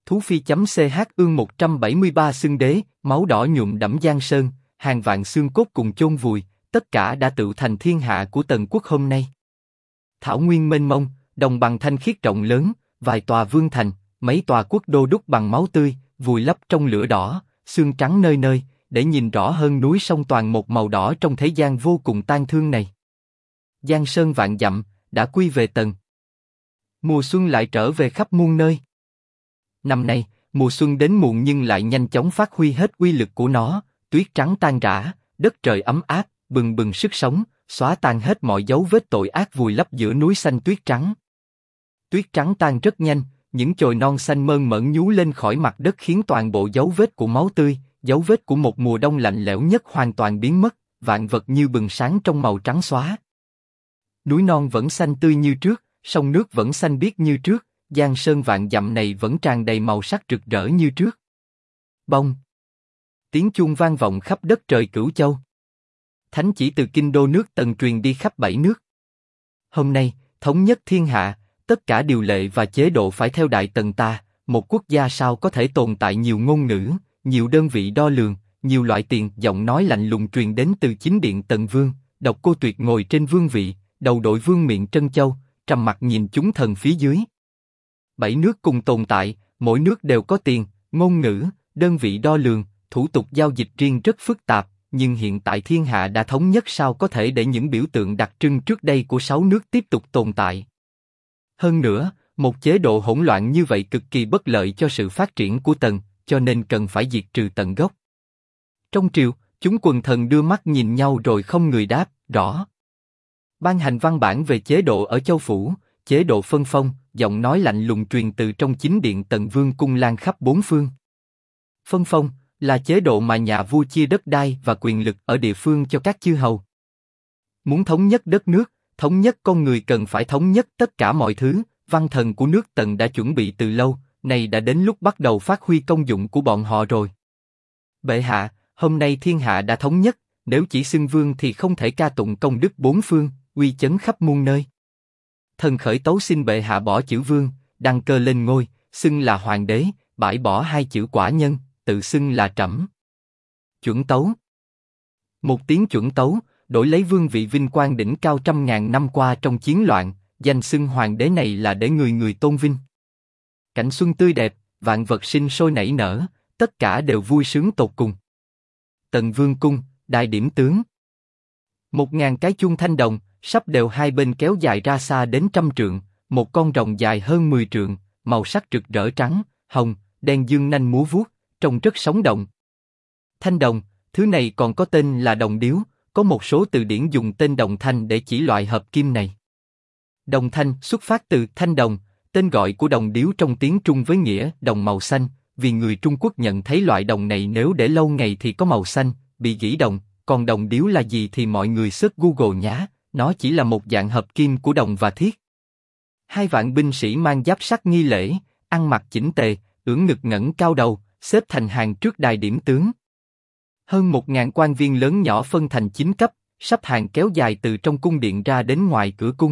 Thú phi.ch ương 173 xưng đế, máu đỏ nhuộm đẫm giang sơn, hàng vạn xương cốt cùng chôn vùi, tất cả đã tựu thành thiên hạ của Tần quốc hôm nay. Thảo nguyên mênh mông, đồng bằng thanh khiết rộng lớn, vài tòa vương thành, mấy tòa quốc đô đúc bằng máu tươi, vùi lấp trong lửa đỏ, xương trắng nơi nơi, để nhìn rõ hơn núi sông toàn một màu đỏ trong thế gian vô cùng tang thương này. Giang sơn vạn dặm, đã quy về Tần. Mùa xuân lại trở về khắp muôn nơi. Năm nay, mùa xuân đến muộn nhưng lại nhanh chóng phát huy hết uy lực của nó, tuyết trắng tan rã, đất trời ấm áp, bừng bừng sức sống, xóa tan hết mọi dấu vết tội ác vùi lấp giữa núi xanh tuyết trắng. Tuyết trắng tan rất nhanh, những chồi non xanh mơn mởn nhú lên khỏi mặt đất khiến toàn bộ dấu vết của máu tươi, dấu vết của một mùa đông lạnh lẽo nhất hoàn toàn biến mất, vạn vật như bừng sáng trong màu trắng xóa. Núi non vẫn xanh tươi như trước, sông nước vẫn xanh biếc như trước, giang sơn vạn dặm này vẫn tràn đầy màu sắc rực rỡ như trước. Bông! Tiếng chuông vang vọng khắp đất trời Cửu Châu. Thánh chỉ từ kinh đô nước Tần truyền đi khắp 7 nước. Hôm nay, thống nhất thiên hạ, tất cả điều lệ và chế độ phải theo Đại Tần ta, một quốc gia sao có thể tồn tại nhiều ngôn ngữ, nhiều đơn vị đo lường, nhiều loại tiền. Giọng nói lạnh lùng truyền đến từ chính điện Tần Vương, Độc Cô Tuyệt ngồi trên vương vị, đầu đội vương miện trân châu, trầm mặt nhìn chúng thần phía dưới. 7 nước cùng tồn tại, mỗi nước đều có tiền, ngôn ngữ, đơn vị đo lường, thủ tục giao dịch riêng rất phức tạp, nhưng hiện tại thiên hạ đã thống nhất, sao có thể để những biểu tượng đặc trưng trước đây của 6 nước tiếp tục tồn tại. Hơn nữa, một chế độ hỗn loạn như vậy cực kỳ bất lợi cho sự phát triển của Tần, cho nên cần phải diệt trừ tận gốc. Trong triều, chúng quần thần đưa mắt nhìn nhau rồi không người đáp, rõ. Ban hành văn bản về chế độ ở Châu Phủ, chế độ phân phong, giọng nói lạnh lùng truyền từ trong chính điện Tần Vương cung lan khắp bốn phương. Phân phong là chế độ mà nhà vua chia đất đai và quyền lực ở địa phương cho các chư hầu. Muốn thống nhất đất nước, thống nhất con người cần phải thống nhất tất cả mọi thứ, văn thần của nước Tần đã chuẩn bị từ lâu, này đã đến lúc bắt đầu phát huy công dụng của bọn họ rồi. Bệ hạ, hôm nay thiên hạ đã thống nhất, nếu chỉ xưng vương thì không thể ca tụng công đức bốn phương, uy chấn khắp muôn nơi. Thần khởi tấu xin bệ hạ bỏ chữ vương, đăng cơ lên ngôi, xưng là hoàng đế, bãi bỏ hai chữ quả nhân, tự xưng là trẫm. Chuẩn tấu. Một tiếng chuẩn tấu, đổi lấy vương vị vinh quang đỉnh cao trăm ngàn năm qua trong chiến loạn, danh xưng hoàng đế này là để người người tôn vinh. Cảnh xuân tươi đẹp, vạn vật sinh sôi nảy nở, tất cả đều vui sướng tột cùng. Tần Vương cung, đại điểm tướng. 1000 cái chuông thanh đồng, sắp đều hai bên kéo dài ra xa đến trăm trượng, một con rồng dài hơn 10 trượng, màu sắc rực rỡ trắng, hồng, đen dương nanh múa vuốt, trông rất sống động. Thanh đồng, thứ này còn có tên là đồng điếu, có một số từ điển dùng tên đồng thanh để chỉ loại hợp kim này. Đồng thanh xuất phát từ thanh đồng, tên gọi của đồng điếu trong tiếng Trung với nghĩa đồng màu xanh, vì người Trung Quốc nhận thấy loại đồng này nếu để lâu ngày thì có màu xanh, bị gỉ đồng, còn đồng điếu là gì thì mọi người search Google nhá, nó chỉ là một dạng hợp kim của đồng và thiết. 2 vạn binh sĩ mang giáp sắt nghi lễ, ăn mặc chỉnh tề, ưỡn ngực ngẩng cao đầu, xếp thành hàng trước đài điểm tướng. Hơn 1000 quan viên lớn nhỏ phân thành 9 cấp, sắp hàng kéo dài từ trong cung điện ra đến ngoài cửa cung.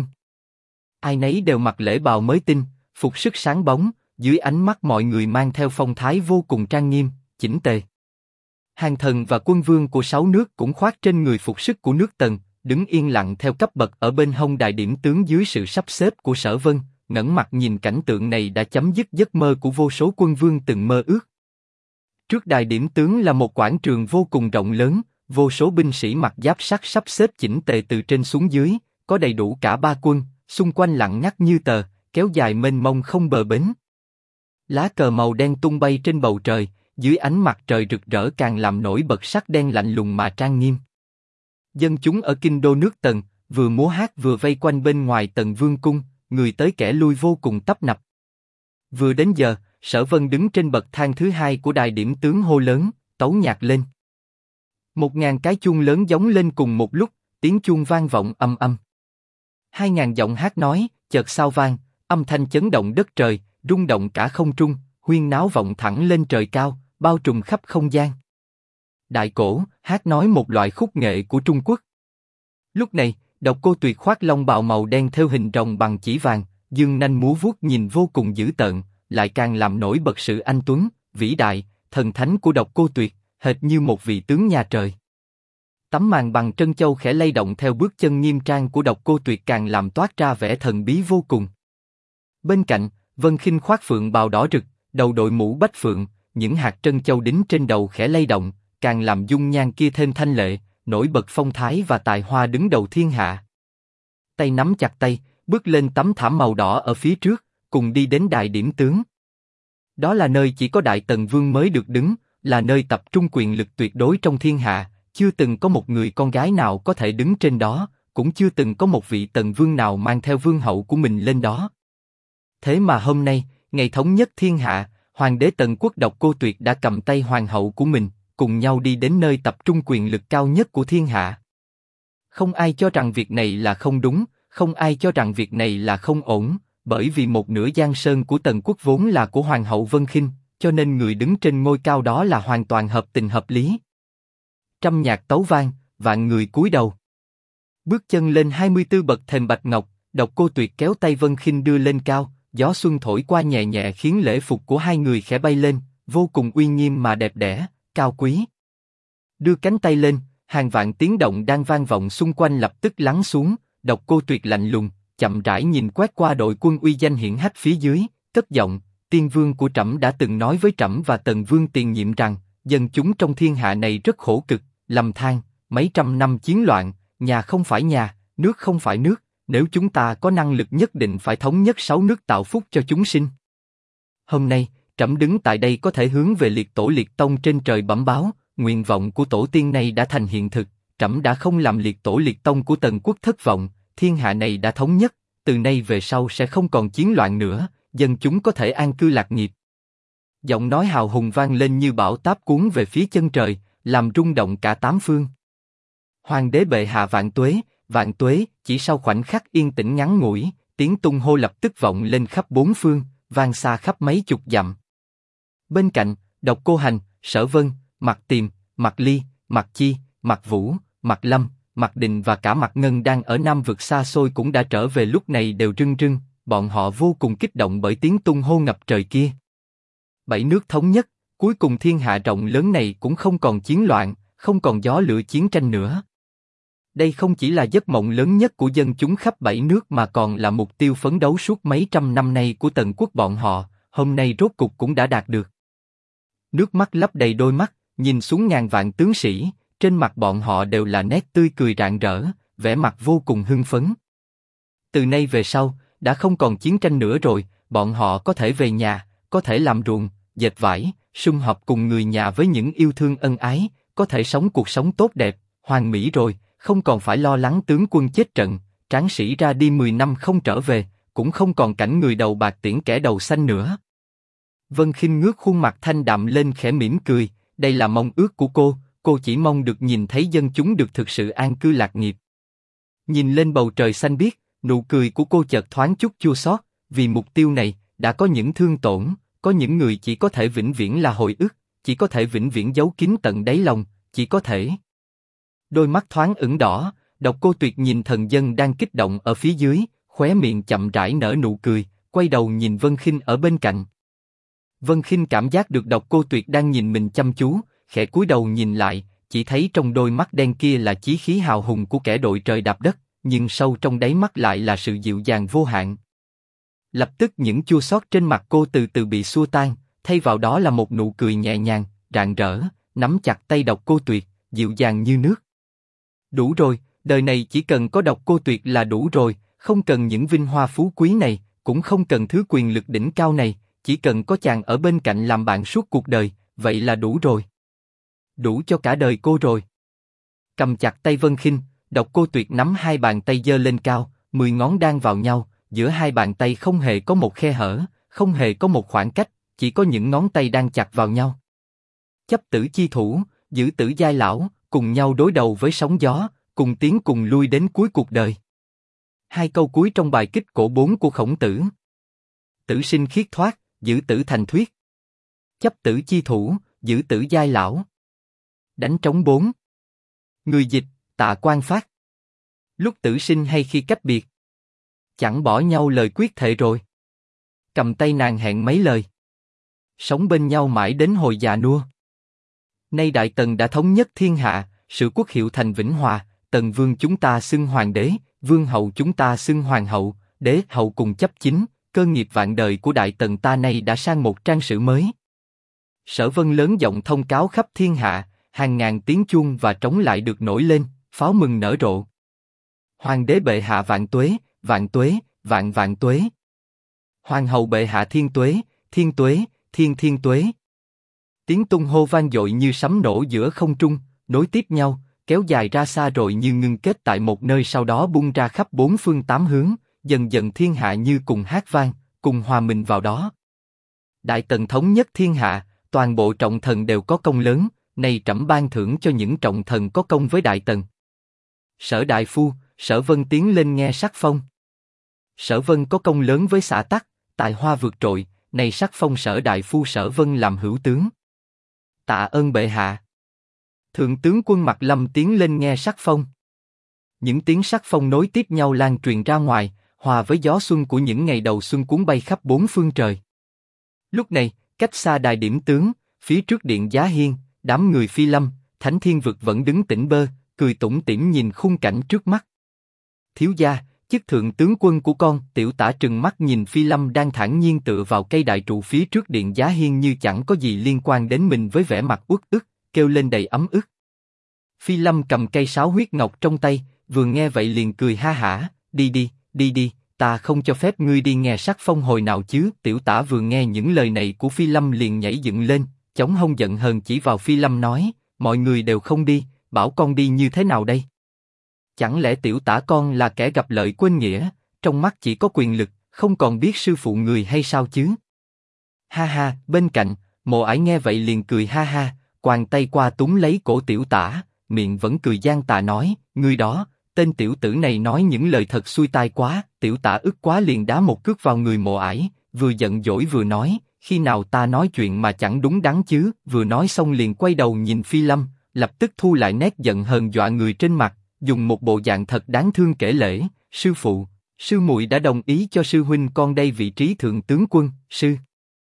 Ai nấy đều mặc lễ bào mới tinh, phục sức sáng bóng, dưới ánh mắt mọi người mang theo phong thái vô cùng trang nghiêm, chỉnh tề. Hàng thần và quân vương của 6 nước cũng khoác trên người phục sức của nước Tần, đứng yên lặng theo cấp bậc ở bên hông đại điểm tướng dưới sự sắp xếp của Sở Vân, ngẩng mặt nhìn cảnh tượng này đã chấm dứt giấc mơ của vô số quân vương từng mơ ước. Trước đài điểm tướng là một quảng trường vô cùng rộng lớn, vô số binh sĩ mặc giáp sắt sắp xếp chỉnh tề từ trên xuống dưới, có đầy đủ cả 3 quân, xung quanh lặng ngắt như tờ, kéo dài mênh mông không bờ bến. Lá cờ màu đen tung bay trên bầu trời, dưới ánh mặt trời rực rỡ càng làm nổi bật sắc đen lạnh lùng mà trang nghiêm. Dân chúng ở kinh đô nước Tần, vừa múa hát vừa vây quanh bên ngoài Tần Vương cung, người tới kẻ lui vô cùng tấp nập. Vừa đến giờ, Sở Vân đứng trên bậc thang thứ 2 của đài điểm tướng hô lớn, tấu nhạc lên. 1000 cái chuông lớn gióng lên cùng một lúc, tiếng chuông vang vọng âm âm. 2000 giọng hát nói, chợt sao vang, âm thanh chấn động đất trời, rung động cả không trung, huyên náo vọng thẳng lên trời cao, bao trùm khắp không gian. Đại cổ, hát nói một loại khúc nghệ của Trung Quốc. Lúc này, Độc Cô Tuyệt khoác long bào màu đen theo hình rồng bằng chỉ vàng, dương nanh múa vuốt nhìn vô cùng dữ tợn, lại càng làm nổi bật sự anh tuấn, vĩ đại, thần thánh của Độc Cô Tuyệt, hệt như một vị tướng nhà trời. Tấm màn bằng trân châu khẽ lay động theo bước chân nghiêm trang của Độc Cô Tuyệt càng làm toát ra vẻ thần bí vô cùng. Bên cạnh, Vân Khinh khoác phượng bào đỏ rực, đầu đội mũ bách phượng, những hạt trân châu đính trên đầu khẽ lay động, càng làm dung nhan kia thêm thanh lệ, nổi bật phong thái và tài hoa đứng đầu thiên hạ. Tay nắm chặt tay, bước lên tấm thảm màu đỏ ở phía trước, cùng đi đến đài điểm tướng. Đó là nơi chỉ có Đại Tần Vương mới được đứng, là nơi tập trung quyền lực tuyệt đối trong thiên hạ, chưa từng có một người con gái nào có thể đứng trên đó, cũng chưa từng có một vị Tần Vương nào mang theo vương hậu của mình lên đó. Thế mà hôm nay, ngày thống nhất thiên hạ, Hoàng đế Tần Quốc Độc Cô Tuyệt đã cầm tay hoàng hậu của mình, cùng nhau đi đến nơi tập trung quyền lực cao nhất của thiên hạ. Không ai cho rằng việc này là không đúng, không ai cho rằng việc này là không ổn, bởi vì một nửa giang sơn của Tần Quốc vốn là của Hoàng hậu Vân Khinh, cho nên người đứng trên ngôi cao đó là hoàn toàn hợp tình hợp lý. Trăm nhạc tấu vang, vạn người cúi đầu. Bước chân lên 24 bậc thềm bạch ngọc, Độc Cô Tuyệt kéo tay Vân Khinh đưa lên cao, gió xuân thổi qua nhẹ nhẹ khiến lễ phục của hai người khẽ bay lên, vô cùng uy nghiêm mà đẹp đẽ, cao quý. Đưa cánh tay lên, hàng vạn tiếng động đang vang vọng xung quanh lập tức lắng xuống. Độc Cô Tuyệt lạnh lùng, chậm rãi nhìn quét qua đội quân uy danh hiển hách phía dưới, cất giọng: Tiên Vương của trẫm đã từng nói với trẫm và Tần Vương tiền nhiệm rằng, dân chúng trong thiên hạ này rất khổ cực, lầm than, mấy trăm năm chiến loạn, nhà không phải nhà, nước không phải nước, nếu chúng ta có năng lực nhất định phải thống nhất 6 nước tạo phúc cho chúng sinh. Hôm nay, trẫm đứng tại đây có thể hướng về liệt tổ liệt tông trên trời bẩm báo, nguyện vọng của tổ tiên này đã thành hiện thực, trẫm đã không làm liệt tổ liệt tông của Tần Quốc thất vọng, thiên hạ này đã thống nhất, từ nay về sau sẽ không còn chiến loạn nữa, dân chúng có thể an cư lạc nghiệp. Giọng nói hào hùng vang lên như bão táp cuốn về phía chân trời, làm rung động cả tám phương. Hoàng đế bệ hạ vạn tuế, chỉ sau khoảnh khắc yên tĩnh ngắn ngủi, tiếng tung hô lập tức vọng lên khắp bốn phương, vang xa khắp mấy chục dặm. Bên cạnh, Độc Cô Hành, Sở Vân, Mạc Tiềm, Mạc Ly, Mạc Chi, Mạc Vũ, Mạc Lâm, Mạc Đình và cả Mạc Ngân đang ở Nam vực xa xôi cũng đã trở về lúc này đều rưng rưng, bọn họ vô cùng kích động bởi tiếng tung hô ngập trời kia. 7 nước thống nhất, cuối cùng thiên hạ rộng lớn này cũng không còn chiến loạn, không còn gió lửa chiến tranh nữa. Đây không chỉ là giấc mộng lớn nhất của dân chúng khắp 7 nước mà còn là mục tiêu phấn đấu suốt mấy trăm năm nay của Tần Quốc bọn họ, hôm nay rốt cục cũng đã đạt được. Nước mắt lấp đầy đôi mắt, nhìn xuống ngàn vạn tướng sĩ, trên mặt bọn họ đều là nét tươi cười rạng rỡ, vẻ mặt vô cùng hưng phấn. Từ nay về sau, đã không còn chiến tranh nữa rồi, bọn họ có thể về nhà, có thể làm ruộng, dệt vải, sum họp cùng người nhà với những yêu thương ân ái, có thể sống cuộc sống tốt đẹp, hoàn mỹ rồi, không còn phải lo lắng tướng quân chết trận, tráng sĩ ra đi 10 năm không trở về, cũng không còn cảnh người đầu bạc tiễn kẻ đầu xanh nữa. Vân Khinh ngước khuôn mặt thanh đạm lên khẽ mỉm cười, đây là mong ước của cô chỉ mong được nhìn thấy dân chúng được thực sự an cư lạc nghiệp. Nhìn lên bầu trời xanh biếc, nụ cười của cô chợt thoáng chút chua xót, vì mục tiêu này, đã có những thương tổn, có những người chỉ có thể vĩnh viễn là hồi ức, chỉ có thể vĩnh viễn giấu kín tận đáy lòng, chỉ có thể. Đôi mắt thoáng ửng đỏ, Độc Cô Tuyệt nhìn thần dân đang kích động ở phía dưới, khóe miệng chậm rãi nở nụ cười, quay đầu nhìn Vân Khinh ở bên cạnh. Vân Khinh cảm giác được Độc Cô Tuyệt đang nhìn mình chăm chú, khẽ cúi đầu nhìn lại, chỉ thấy trong đôi mắt đen kia là chí khí hào hùng của kẻ đội trời đạp đất, nhưng sâu trong đáy mắt lại là sự dịu dàng vô hạn. Lập tức những chua xót trên mặt cô từ từ bị xua tan, thay vào đó là một nụ cười nhẹ nhàng, rạng rỡ, nắm chặt tay Độc Cô Tuyệt, dịu dàng như nước. Đủ rồi, đời này chỉ cần có Độc Cô Tuyệt là đủ rồi, không cần những vinh hoa phú quý này, cũng không cần thứ quyền lực đỉnh cao này, chỉ cần có chàng ở bên cạnh làm bạn suốt cuộc đời, vậy là đủ rồi. Đủ cho cả đời cô rồi. Cầm chặt tay Vân Khinh, Độc Cô Tuyệt nắm hai bàn tay giơ lên cao, 10 ngón đan vào nhau, giữa hai bàn tay không hề có một khe hở, không hề có một khoảng cách, chỉ có những ngón tay đang chặt vào nhau. Chấp tử chi thủ, giữ tử giai lão, cùng nhau đối đầu với sóng gió, cùng tiến cùng lui đến cuối cuộc đời. Hai câu cuối trong bài kích cổ 4 của Khổng Tử. Tử sinh khiết thoát, giữ tử thành thuyết. Chấp tử chi thủ, giữ tử giai lão. Đánh trống 4. Người dịch, Tạ Quang Phát. Lúc tử sinh hay khi cách biệt, chẳng bỏ nhau lời quyết thệ rồi. cầm tay nàng hẹn mấy lời. Sống bên nhau mãi đến hồi già nua. Nay Đại Tần đã thống nhất thiên hạ, sự quốc hiệu thành vĩnh hòa, Tần vương chúng ta xưng hoàng đế, vương hậu chúng ta xưng hoàng hậu, đế hậu cùng chấp chính, cơ nghiệp vạn đời của Đại Tần ta nay đã sang một trang sử mới. Sở Vân lớn giọng thông cáo khắp thiên hạ, hàng ngàn tiếng chuông và trống lại được nổi lên, pháo mừng nở rộ. Hoàng đế bệ hạ vạn tuế, vạn tuế, vạn vạn tuế. Hoàng hậu bệ hạ thiên tuế, thiên tuế, thiên thiên tuế. Tiếng tung hô vang dội như sấm nổ giữa không trung, nối tiếp nhau, kéo dài ra xa rồi như ngưng kết tại một nơi sau đó bung ra khắp bốn phương tám hướng, dần dần thiên hạ như cùng hát vang, cùng hòa mình vào đó. Đại Tần thống nhất thiên hạ, toàn bộ trọng thần đều có công lớn, này trẫm ban thưởng cho những trọng thần có công với Đại Tần. Sở đại phu, Sở Vân tiến lên nghe sắc phong. Sở Vân có công lớn với xã Tắc, tài hoa vượt trội, này sắc phong Sở đại phu Sở Vân làm hữu tướng. Tạ ơn bệ hạ. Thượng tướng quân Mạc Lâm tiến lên nghe sắc phong. Những tiếng sắc phong nối tiếp nhau lan truyền ra ngoài, hòa với gió xuân của những ngày đầu xuân cuốn bay khắp bốn phương trời. Lúc này, cách xa đài điểm tướng, phía trước điện Giá Hiên, đám người Phi Lâm, Thánh Thiên Vực vẫn đứng tĩnh bơ, cười tủm tỉm nhìn khung cảnh trước mắt. Thiếu gia, chức thượng tướng quân của con, Tiểu Tả trừng mắt nhìn Phi Lâm đang thản nhiên tựa vào cây đại trụ phía trước điện Giá Hiên như chẳng có gì liên quan đến mình với vẻ mặt uất ức, kêu lên đầy ấm ức. Phi Lâm cầm cây sáo huyết ngọc trong tay, vừa nghe vậy liền cười ha hả, đi đi, đi đi, ta không cho phép ngươi đi nghe sắc phong hồi nào chứ. Tiểu Tả vừa nghe những lời này của Phi Lâm liền nhảy dựng lên, chống hông giận hờn chỉ vào Phi Lâm nói, mọi người đều không đi, bảo con đi như thế nào đây? Chẳng lẽ Tiểu Tả con là kẻ gặp lợi quên nghĩa, trong mắt chỉ có quyền lực, không còn biết sư phụ người hay sao chứ? Ha ha, bên cạnh, Mộ Ải nghe vậy liền cười ha ha, quàng tay qua túm lấy cổ Tiểu Tả, miệng vẫn cười gian tà nói, ngươi đó, tên tiểu tử này nói những lời thật xuôi tai quá. Tiểu Tả ức quá liền đá một cước vào người Mộ Ải, vừa giận dỗi vừa nói, khi nào ta nói chuyện mà chẳng đúng đắn chứ? Vừa nói xong liền quay đầu nhìn Phi Lâm, lập tức thu lại nét giận hờn dọa người trên mặt, dùng một bộ dạng thật đáng thương kể lễ, sư phụ, sư muội đã đồng ý cho sư huynh con đây vị trí thượng tướng quân. Sư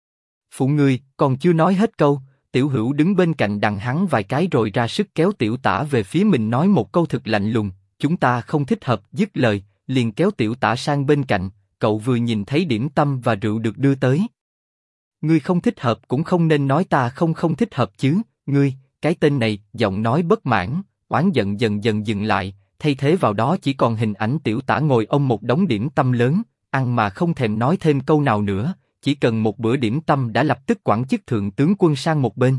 phụ người còn chưa nói hết câu, Tiểu Hữu đứng bên cạnh đằng hắn vài cái rồi ra sức kéo Tiểu Tả về phía mình nói một câu thực lạnh lùng, chúng ta không thích hợp. Dứt lời, liền kéo Tiểu Tả sang bên cạnh, cậu vừa nhìn thấy điểm tâm và rượu được đưa tới. Ngươi không thích hợp cũng không nên nói ta không thích hợp chứ, ngươi, cái tên này. Giọng nói bất mãn, oán giận dần dần dừng lại, thay thế vào đó chỉ còn hình ảnh Tiểu Tả ngồi ôm một đống điểm tâm lớn, ăn mà không thèm nói thêm câu nào nữa, chỉ cần một bữa điểm tâm đã lập tức quẳng chức thượng tướng quân sang một bên.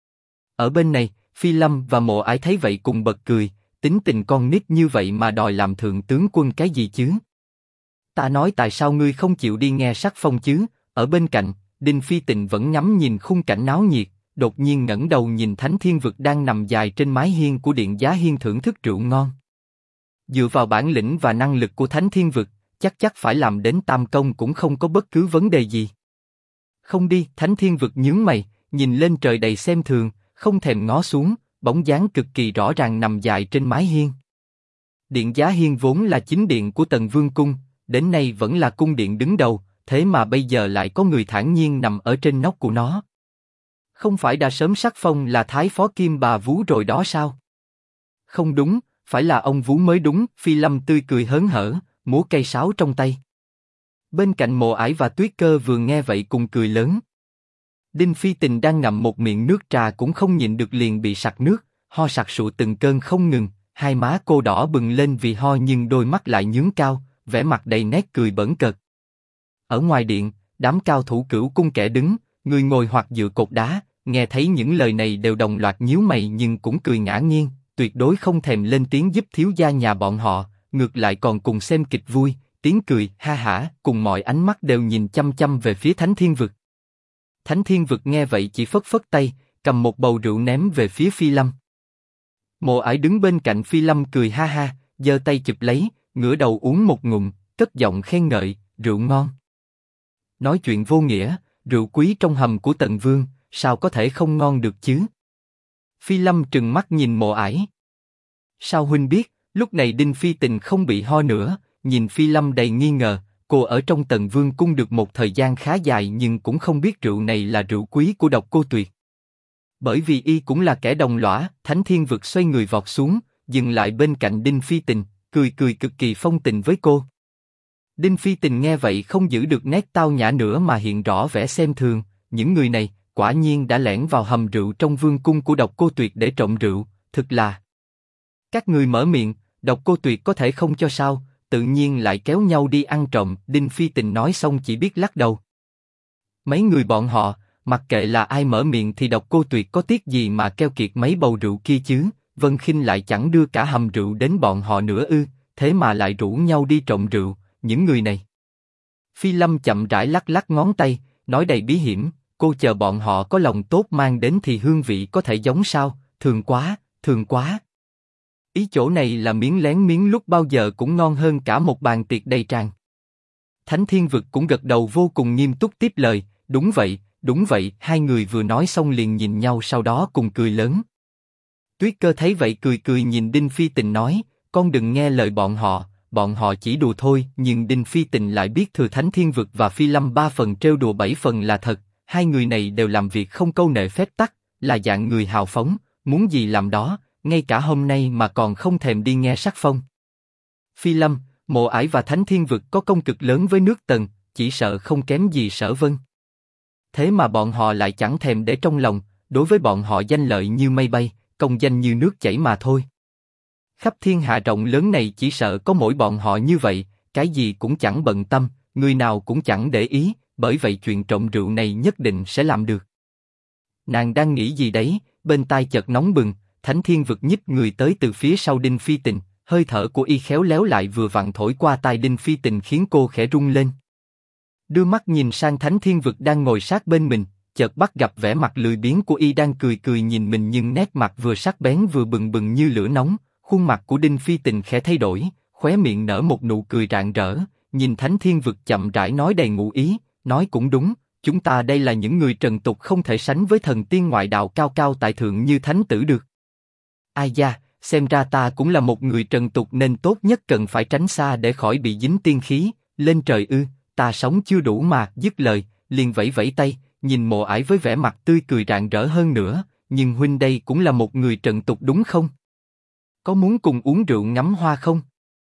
Ở bên này, Phi Lâm và Mộ Ải thấy vậy cùng bật cười, tính tình con nít như vậy mà đòi làm thượng tướng quân cái gì chứ? Ta nói tại sao ngươi không chịu đi nghe sắc phong chứ? Ở bên cạnh, Đinh Phi Tình vẫn ngắm nhìn khung cảnh náo nhiệt, đột nhiên ngẩng đầu nhìn Thánh Thiên Vực đang nằm dài trên mái hiên của điện Giá Hiên thưởng thức rượu ngon. Dựa vào bản lĩnh và năng lực của Thánh Thiên Vực, chắc phải làm đến tam công cũng không có bất cứ vấn đề gì. Không đi. Thánh Thiên Vực nhướng mày, nhìn lên trời đầy xem thường, không thèm ngó xuống, bóng dáng cực kỳ rõ ràng nằm dài trên mái hiên. Điện Giá Hiên vốn là chính điện của Tần Vương cung, đến nay vẫn là cung điện đứng đầu, thế mà bây giờ lại có người thản nhiên nằm ở trên nóc của nó. Không phải đã sớm sắc phong là Thái Phó Kim Bà Vú rồi đó sao? Không đúng, phải là ông Vú mới đúng. Phi Lâm tươi cười hớn hở, múa cây sáo trong tay. Bên cạnh Mộ Ải và Tuyết Cơ vừa nghe vậy cùng cười lớn. Đinh Phi Tình đang ngậm một miệng nước trà cũng không nhịn được liền bị sặc nước, ho sặc sụa từng cơn không ngừng, hai má cô đỏ bừng lên vì ho nhưng đôi mắt lại nhướng cao, vẻ mặt đầy nét cười bỡn cợt. Ở ngoài điện, đám cao thủ Cửu cung kẻ đứng, người ngồi hoặc dựa cột đá, nghe thấy những lời này đều đồng loạt nhíu mày nhưng cũng cười ngã nghiêng, tuyệt đối không thèm lên tiếng giúp thiếu gia nhà bọn họ, ngược lại còn cùng xem kịch vui, tiếng cười ha hả, cùng mọi ánh mắt đều nhìn chăm chăm về phía Thánh Thiên Vực. Thánh Thiên Vực nghe vậy chỉ phất phất tay, cầm một bầu rượu ném về phía Phi Lâm. Mộ Ải đứng bên cạnh Phi Lâm cười ha ha, giơ tay chụp lấy, ngửa đầu uống một ngụm, cất giọng khen ngợi, rượu ngon. Nói chuyện vô nghĩa, rượu quý trong hầm của Tần Vương, sao có thể không ngon được chứ? Phi Lâm trừng mắt nhìn Mộ Ải. Sao huynh biết? Lúc này Đinh Phi Tình không bị ho nữa, nhìn Phi Lâm đầy nghi ngờ, cô ở trong Tần Vương cung được một thời gian khá dài nhưng cũng không biết rượu này là rượu quý của Độc Cô Tuyệt. Bởi vì y cũng là kẻ đồng lõa, Thánh Thiên Vực xoay người vọt xuống, dừng lại bên cạnh Đinh Phi Tình, cười cười cực kỳ phong tình với cô. Đinh Phi Tình nghe vậy không giữ được nét tao nhã nữa mà hiện rõ vẻ xem thường, những người này quả nhiên đã lẻn vào hầm rượu trong vương cung của Độc Cô Tuyệt để trộm rượu, thực là. Các người mở miệng, Độc Cô Tuyệt có thể không cho sao, tự nhiên lại kéo nhau đi ăn trộm. Đinh Phi Tình nói xong chỉ biết lắc đầu. Mấy người bọn họ, mặc kệ là ai mở miệng thì Độc Cô Tuyệt có tiếc gì mà keo kiệt mấy bầu rượu kia chứ? Vân Khinh lại chẳng đưa cả hầm rượu đến bọn họ nữa ư? Thế mà lại rủ nhau đi trộm rượu, những người này. Phi Lâm chậm rãi lắc lắc ngón tay, nói đầy bí hiểm, cô chờ bọn họ có lòng tốt mang đến thì hương vị có thể giống sao? Thường quá, thường quá. Ý chỗ này là miếng lén miếng lúc bao giờ cũng ngon hơn cả một bàn tiệc đầy tràn. Thánh Thiên Vực cũng gật đầu vô cùng nghiêm túc tiếp lời, đúng vậy, đúng vậy. Hai người vừa nói xong liền nhìn nhau sau đó cùng cười lớn. Tuyết Cơ thấy vậy cười cười nhìn Đinh Phi Tình nói, con đừng nghe lời bọn họ chỉ đùa thôi. Nhưng Đinh Phi Tình lại biết Thừa Thánh Thiên Vực và Phi Lâm 3 phần trêu đùa 7 phần là thật, hai người này đều làm việc không câu nệ phép tắc, là dạng người hào phóng, muốn gì làm đó, ngay cả hôm nay mà còn không thèm đi nghe sắc phong. Phi Lâm, Mộ Ải và Thánh Thiên Vực có công cực lớn với nước Tần, chỉ sợ không kém gì Sở Vân. Thế mà bọn họ lại chẳng thèm để trong lòng, đối với bọn họ danh lợi như mây bay, công danh như nước chảy mà thôi. Khắp thiên hạ rộng lớn này chỉ sợ có mỗi bọn họ như vậy, cái gì cũng chẳng bận tâm, người nào cũng chẳng để ý, bởi vậy chuyện trộm rượu này nhất định sẽ làm được. Nàng đang nghĩ gì đấy, bên tai chợt nóng bừng, Thánh Thiên Vực nhích người tới từ phía sau Đinh Phi Tình, hơi thở của y khéo léo lại vừa vặn thổi qua tai Đinh Phi Tình khiến cô khẽ rung lên. Đưa mắt nhìn sang Thánh Thiên Vực đang ngồi sát bên mình, chợt bắt gặp vẻ mặt lười biếng của y đang cười cười nhìn mình nhưng nét mặt vừa sắc bén vừa bừng bừng như lửa nóng. Khuôn mặt của Đinh Phi Tình khẽ thay đổi, khóe miệng nở một nụ cười rạng rỡ, nhìn Thánh Thiên Vực chậm rãi nói đầy ngụ ý, nói cũng đúng, chúng ta đây là những người trần tục không thể sánh với thần tiên ngoại đạo cao cao tại thượng như Thánh Tử được. Ai da, xem ra ta cũng là một người trần tục nên tốt nhất cần phải tránh xa để khỏi bị dính tiên khí, lên trời ư, ta sống chưa đủ mà. Dứt lời, liền vẫy vẫy tay, nhìn Mộ Ải với vẻ mặt tươi cười rạng rỡ hơn nữa, nhưng huynh đây cũng là một người trần tục đúng không? Có muốn cùng uống rượu ngắm hoa không?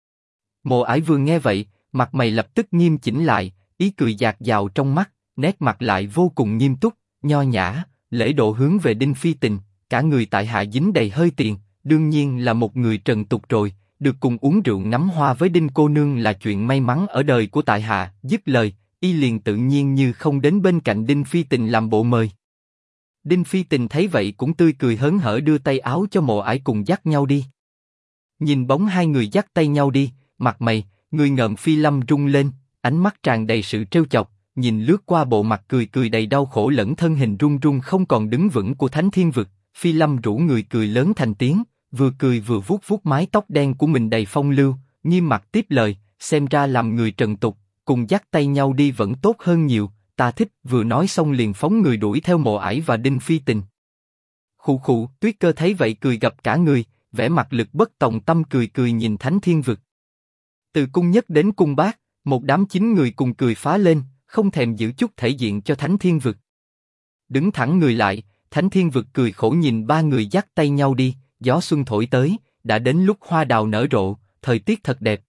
Mộ Ải vừa nghe vậy, mặt mày lập tức nghiêm chỉnh lại, ý cười dạt dào trong mắt, nét mặt lại vô cùng nghiêm túc, nho nhã, lễ độ hướng về Đinh Phi Tình, cả người tại hạ dính đầy hơi tiền, đương nhiên là một người trần tục rồi, được cùng uống rượu ngắm hoa với Đinh cô nương là chuyện may mắn ở đời của tại hạ. Dứt lời, y liền tự nhiên như không đến bên cạnh Đinh Phi Tình làm bộ mời. Đinh Phi Tình thấy vậy cũng tươi cười hớn hở đưa tay áo cho Mộ Ải cùng dắt nhau đi. Nhìn bóng hai người dắt tay nhau đi, mặt mày, người ngợm Phi Lâm rung lên, ánh mắt tràn đầy sự trêu chọc, nhìn lướt qua bộ mặt cười cười đầy đau khổ lẫn thân hình run run không còn đứng vững của Thánh Thiên Vực, Phi Lâm rủ người cười lớn thành tiếng, vừa cười vừa vuốt vuốt mái tóc đen của mình đầy phong lưu, nghiêm mặt tiếp lời, xem ra làm người trần tục, cùng dắt tay nhau đi vẫn tốt hơn nhiều, ta thích. Vừa nói xong liền phóng người đuổi theo Mộ Ải và Đinh Phi Tình. Khụ khụ, Tuyết Cơ thấy vậy cười gặp cả người, vẻ mặt lực bất tòng tâm cười cười nhìn Thánh Thiên Vực. Từ cung nhất đến cung bát, một đám 9 người cùng cười phá lên, không thèm giữ chút thể diện cho Thánh Thiên Vực. Đứng thẳng người lại, Thánh Thiên Vực cười khổ nhìn ba người dắt tay nhau đi, gió xuân thổi tới, đã đến lúc hoa đào nở rộ, thời tiết thật đẹp,